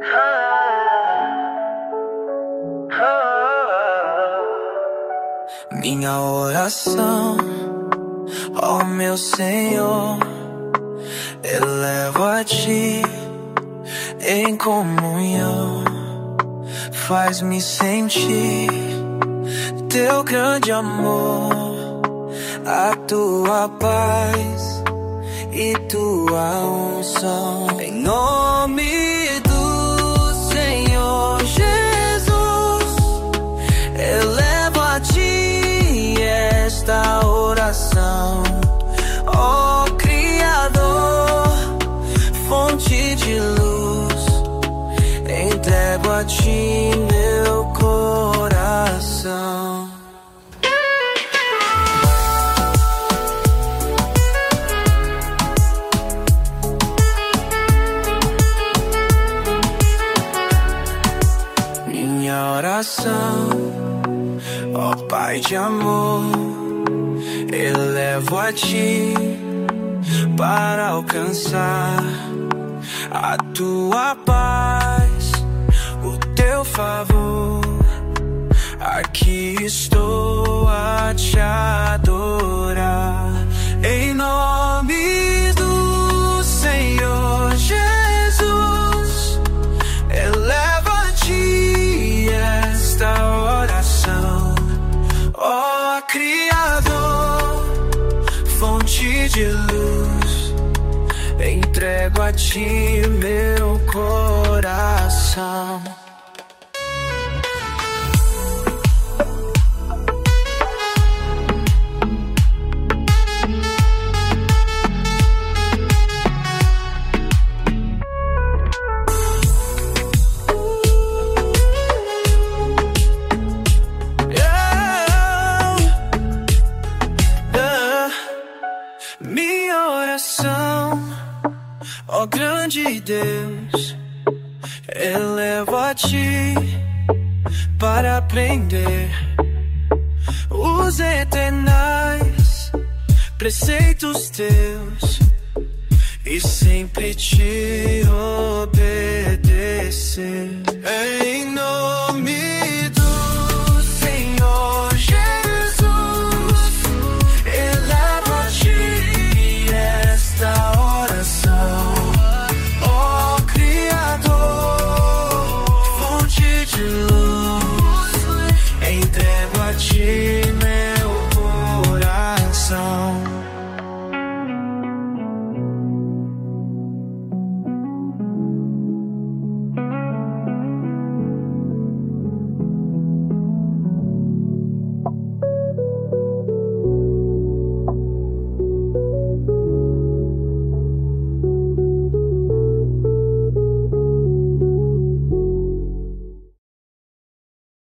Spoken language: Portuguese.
Minha oração, ó meu Senhor, elevo a Ti em comunhão. Faz-me sentir Teu grande amor, a Tua paz e Tua unção. Em nome do Senhor Jesus, elevo a Ti esta oração. Ó Criador, fonte de luz, entrego a Ti meu coração. Minha oração, ó Pai de amor, elevo a Ti para alcançar a Tua paz, o Teu favor. Aqui estou a Te adorar. Em nome do Senhor Jesus, elevo a Ti esta oração. Ó Criador, fonte de luz, entrego a Ti meu coração. Minha oração, ó grande Deus, elevo a Ti para aprender os eternais preceitos Teus e sempre Te obedecer. Em nome